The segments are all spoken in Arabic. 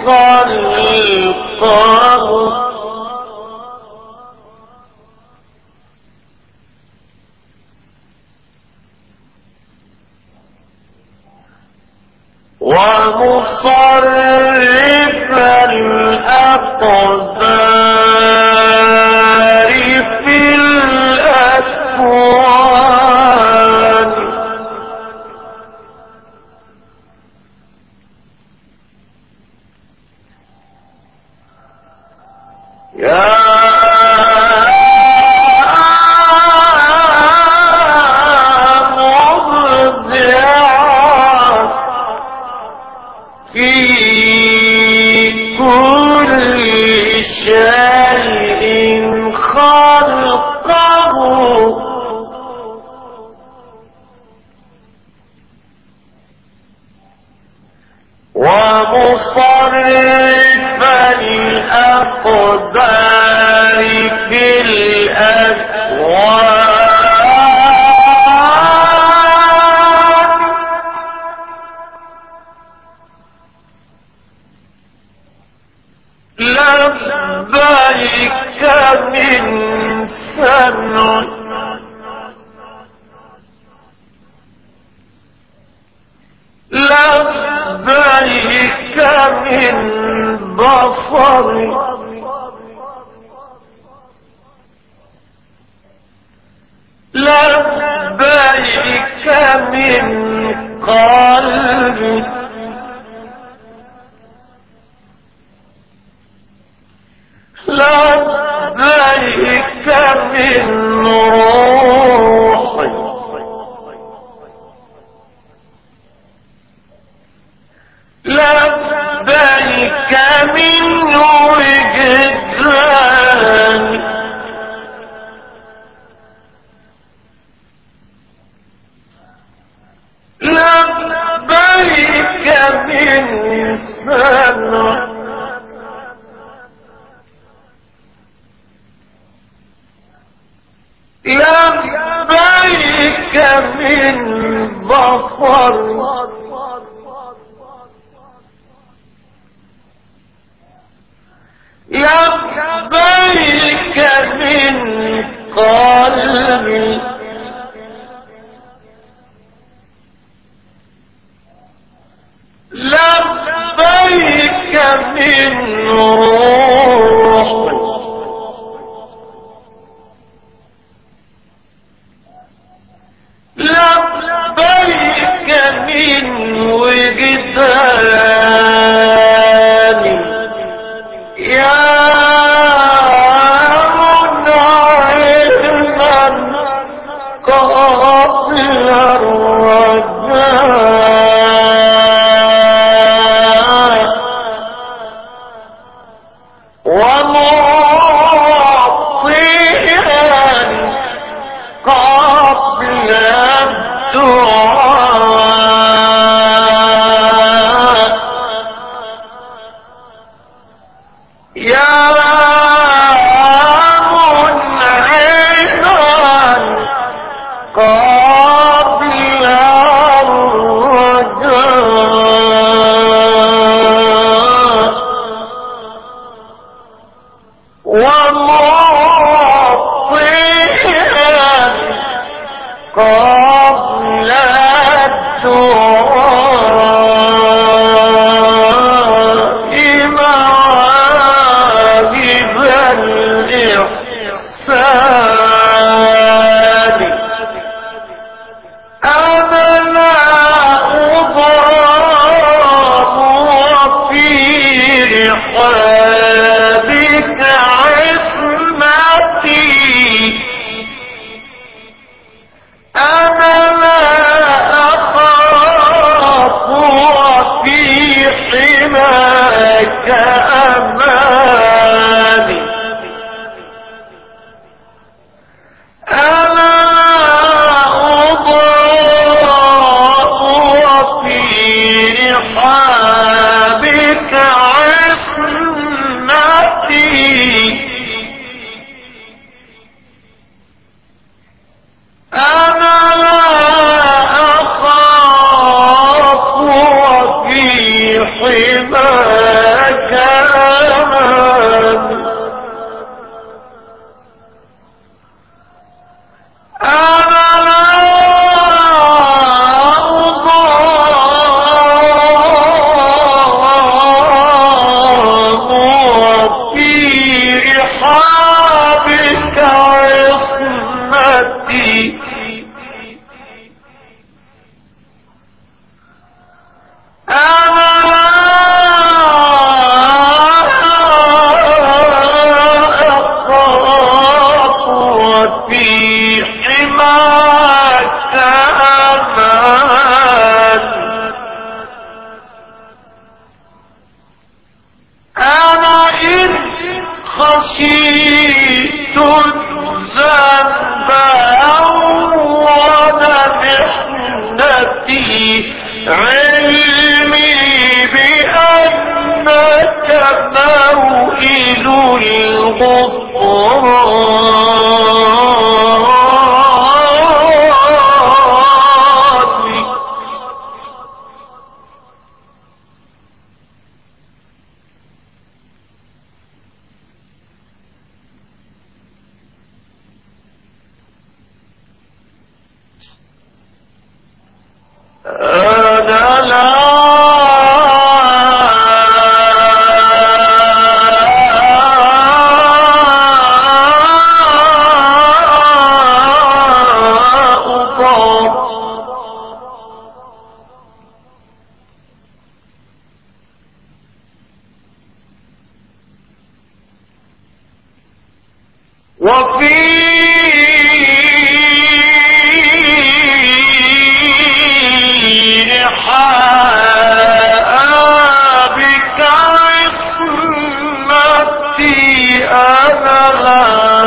خلقه ومصرف الأقدار في الأكوان يا ومصرف الأقدار في الأكوان لبيك من سمع لبيك من بصر لبيك من قلب لبيك من روح لبيك من وجدان لبيك من سمع لبيك من بصر لبيك من قلب لبيك من روح لبيك من وجدان يا منعما قبل الرجاء ومعطيا قبل الدعاء يا منعما قبل الرجاء ومعطيا قبل الدعاء مواهب الإحسان أنا لا أضرب وفي رحابك عصمتي أنا لا أخاف وفي حماك أماني أنا لا أضاء وفي رحابك عصمتي أنا لا أخاف وفي حماك بك عصمتي أنا لا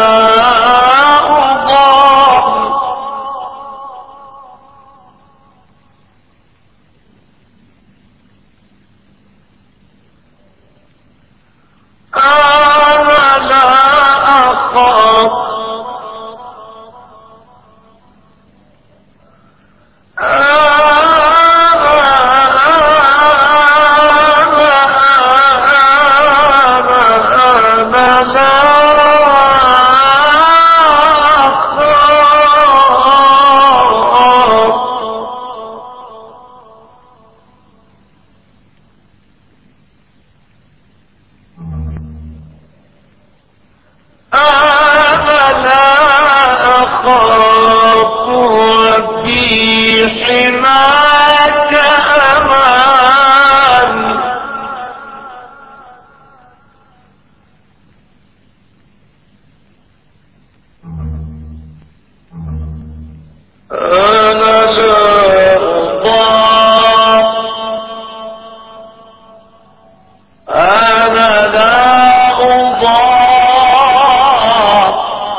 أضام أنا لا أخاف حماك أمان أنا لا أضام أنا لا أضام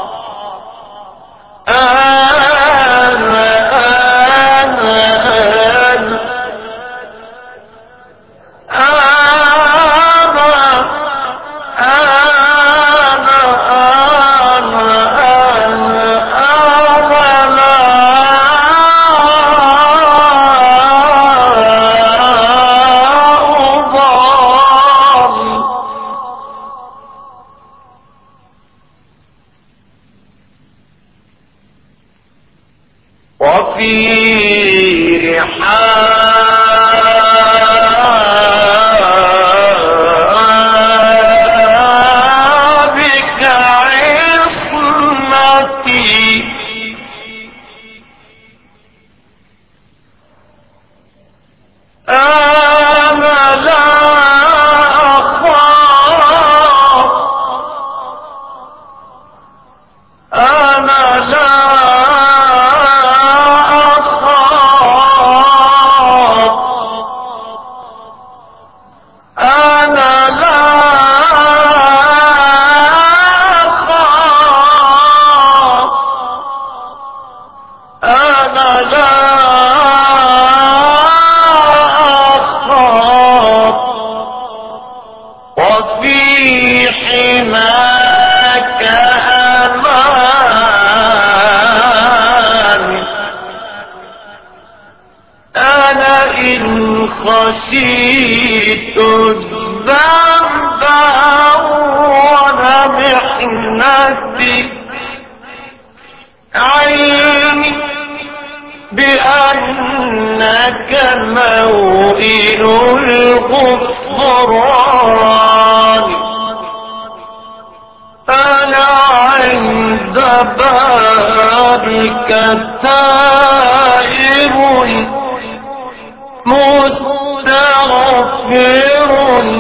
وفي رحابك عصمتي أنا لا أخاف أنا لا وفي حماك أمان أنا إن خشيت الذنب ونمحنتي علمي بأنك موئل الغفران أنا عند بابك تائب مستغفر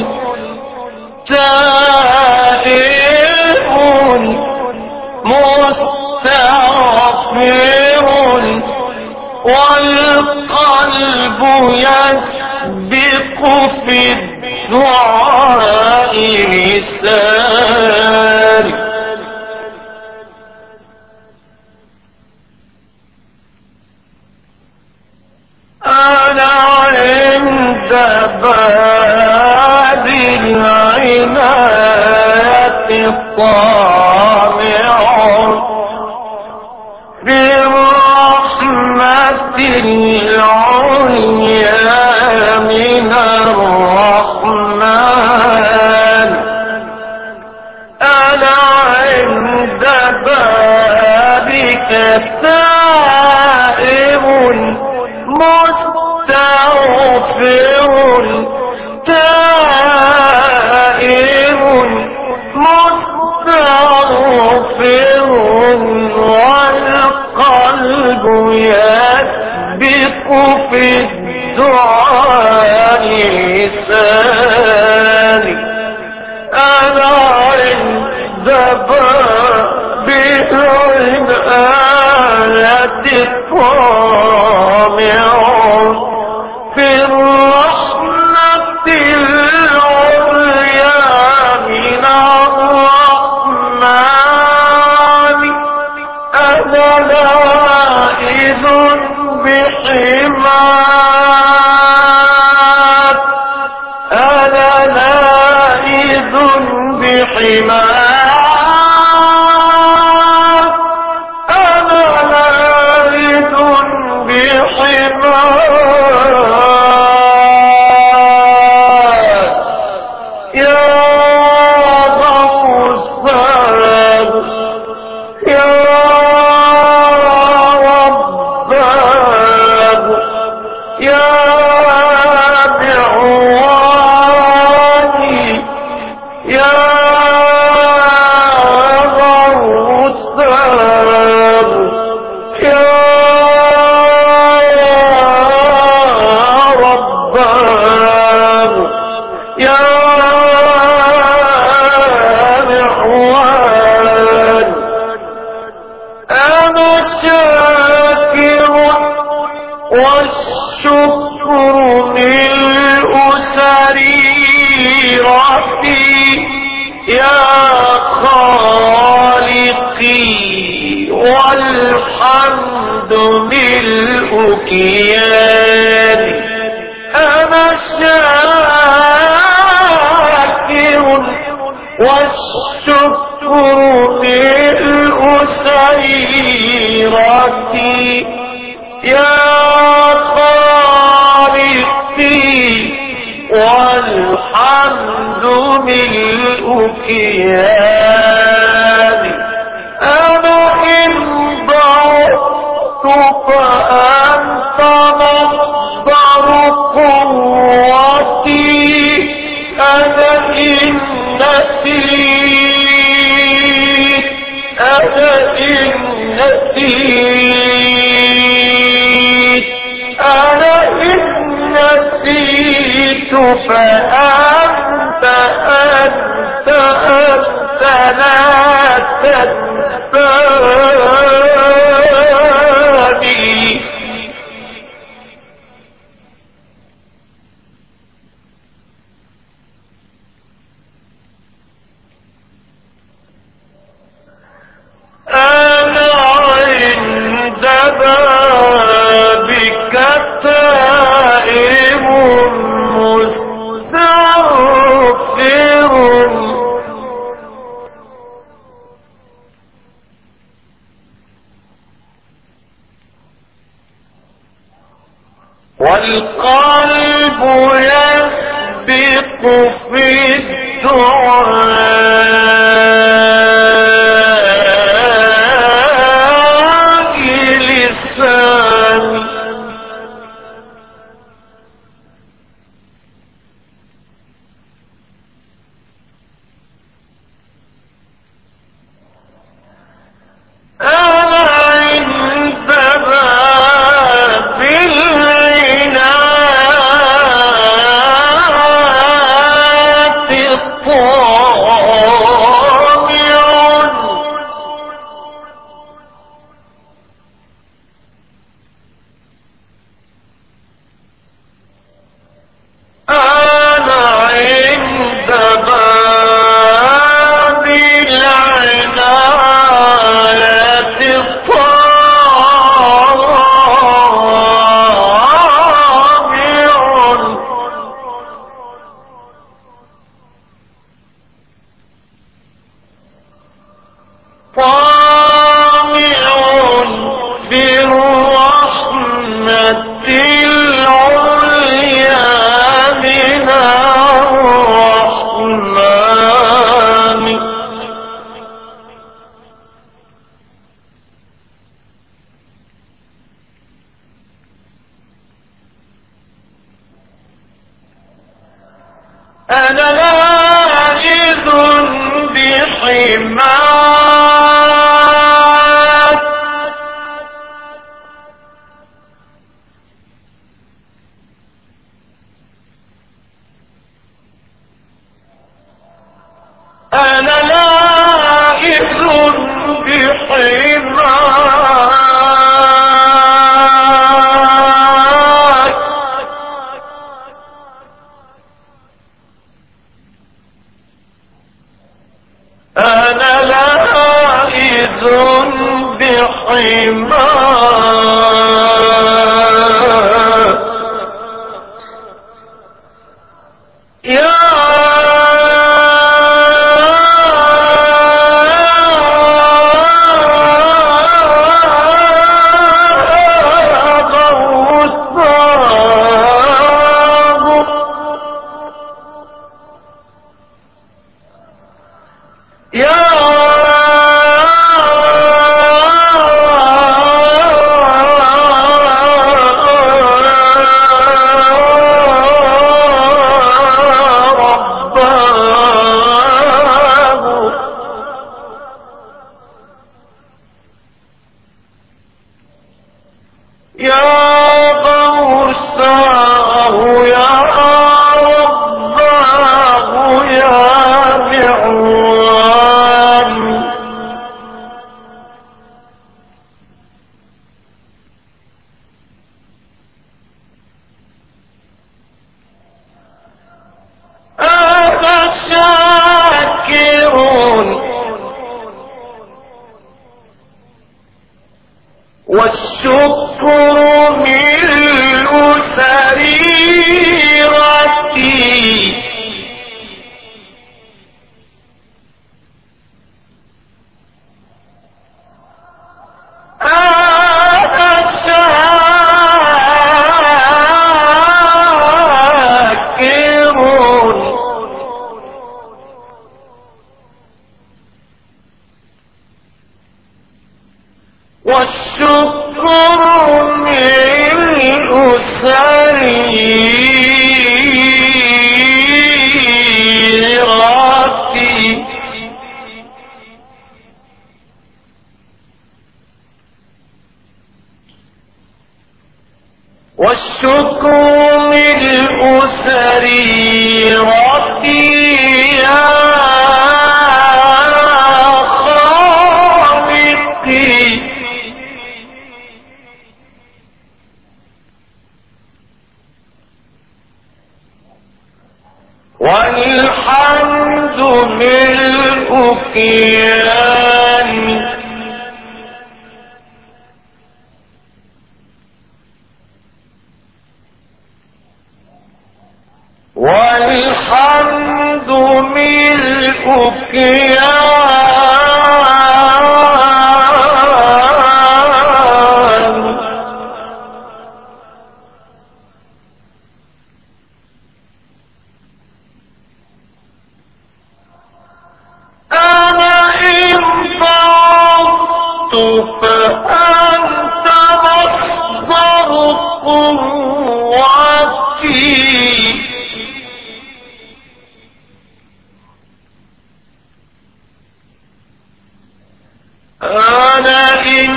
تائب مستغفر والقلب يسبق في الدعاء لساني أنا عند باب العناية طامع برحمة العليا من الرحمن أنا عند بابك تائب مستغفر تائب مستغفر والقلب يسبق في الدعاء لساني أنا عند بابك في الرحمة العليا من الرحمن أنا لائذ بحماك أنا لائذ بحماك أنا لائذ بحماك يا غوثان يا ربان يا معواني يا غوثان يا ربان يا معوان أنا شاكر والشكر ملء سريرتي يا خالقي والحمد ملء كياني أنا شاكر والشكر ملء سريرتي يا خالقي والحمد ملء كياني أنا إن ضعفت فأنت مصدر قوتي أنا إن نسيت أنا إن نسيت أنا إن نسيت فأنت لا تنساني أنا عند بابك تائب مستغفر والقلب يسبق في الدعاء لساني أنا عند باب العنايات طامع أنا عند باب العنايات طامع بالرحمة العليا من الرحمن أنا لائذ بحماك أنا لائذ بحماك والشكر ملء سريرتي أنا شاكر والشكر ملء سريرتي والشكر ملء سريرتي يا خالقي والحمد ملء كياني والحمد ملء كياني أنا إن ضعفت فأنت مصدر قوتي أنا إن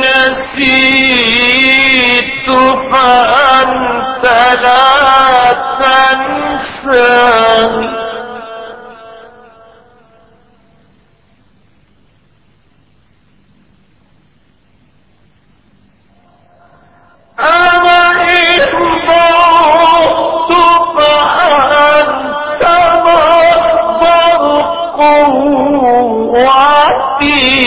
نسيت فأنت لا تنساني أنا إن ضعفت فأنت مصدر قوتي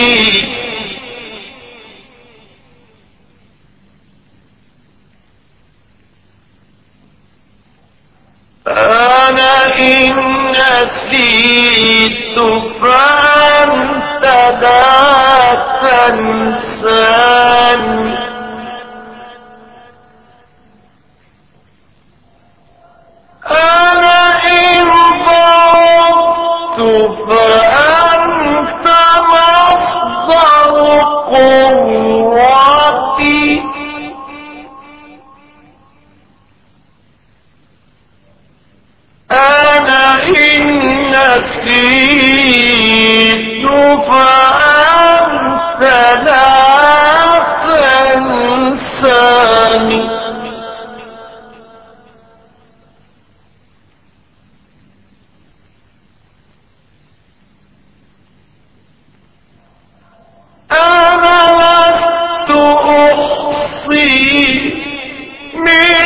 أنا إن نسيت فأنت لا تنساني أنا إن ضعفت فأنت مصدر قوتي أنا إن نسيت فأنت لا تنساني أنا لست أحصي من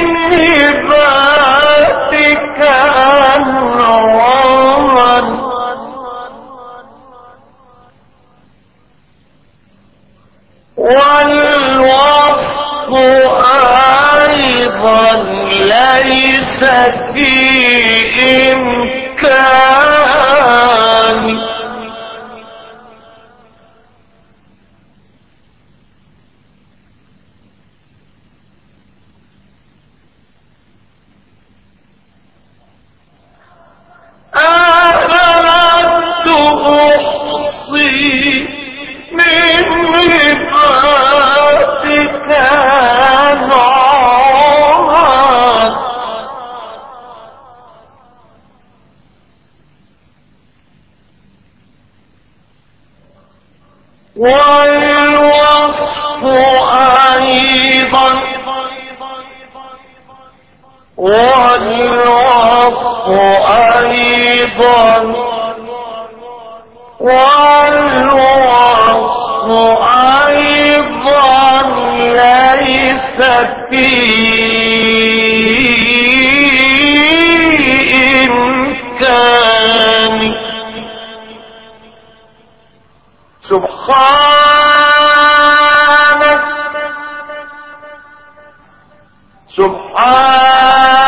هباتك أنعاما ولا ليس في إمكاني أردت أحصي من عبادك نعمات والوصف أيضا ليس في إمكاني سبحانك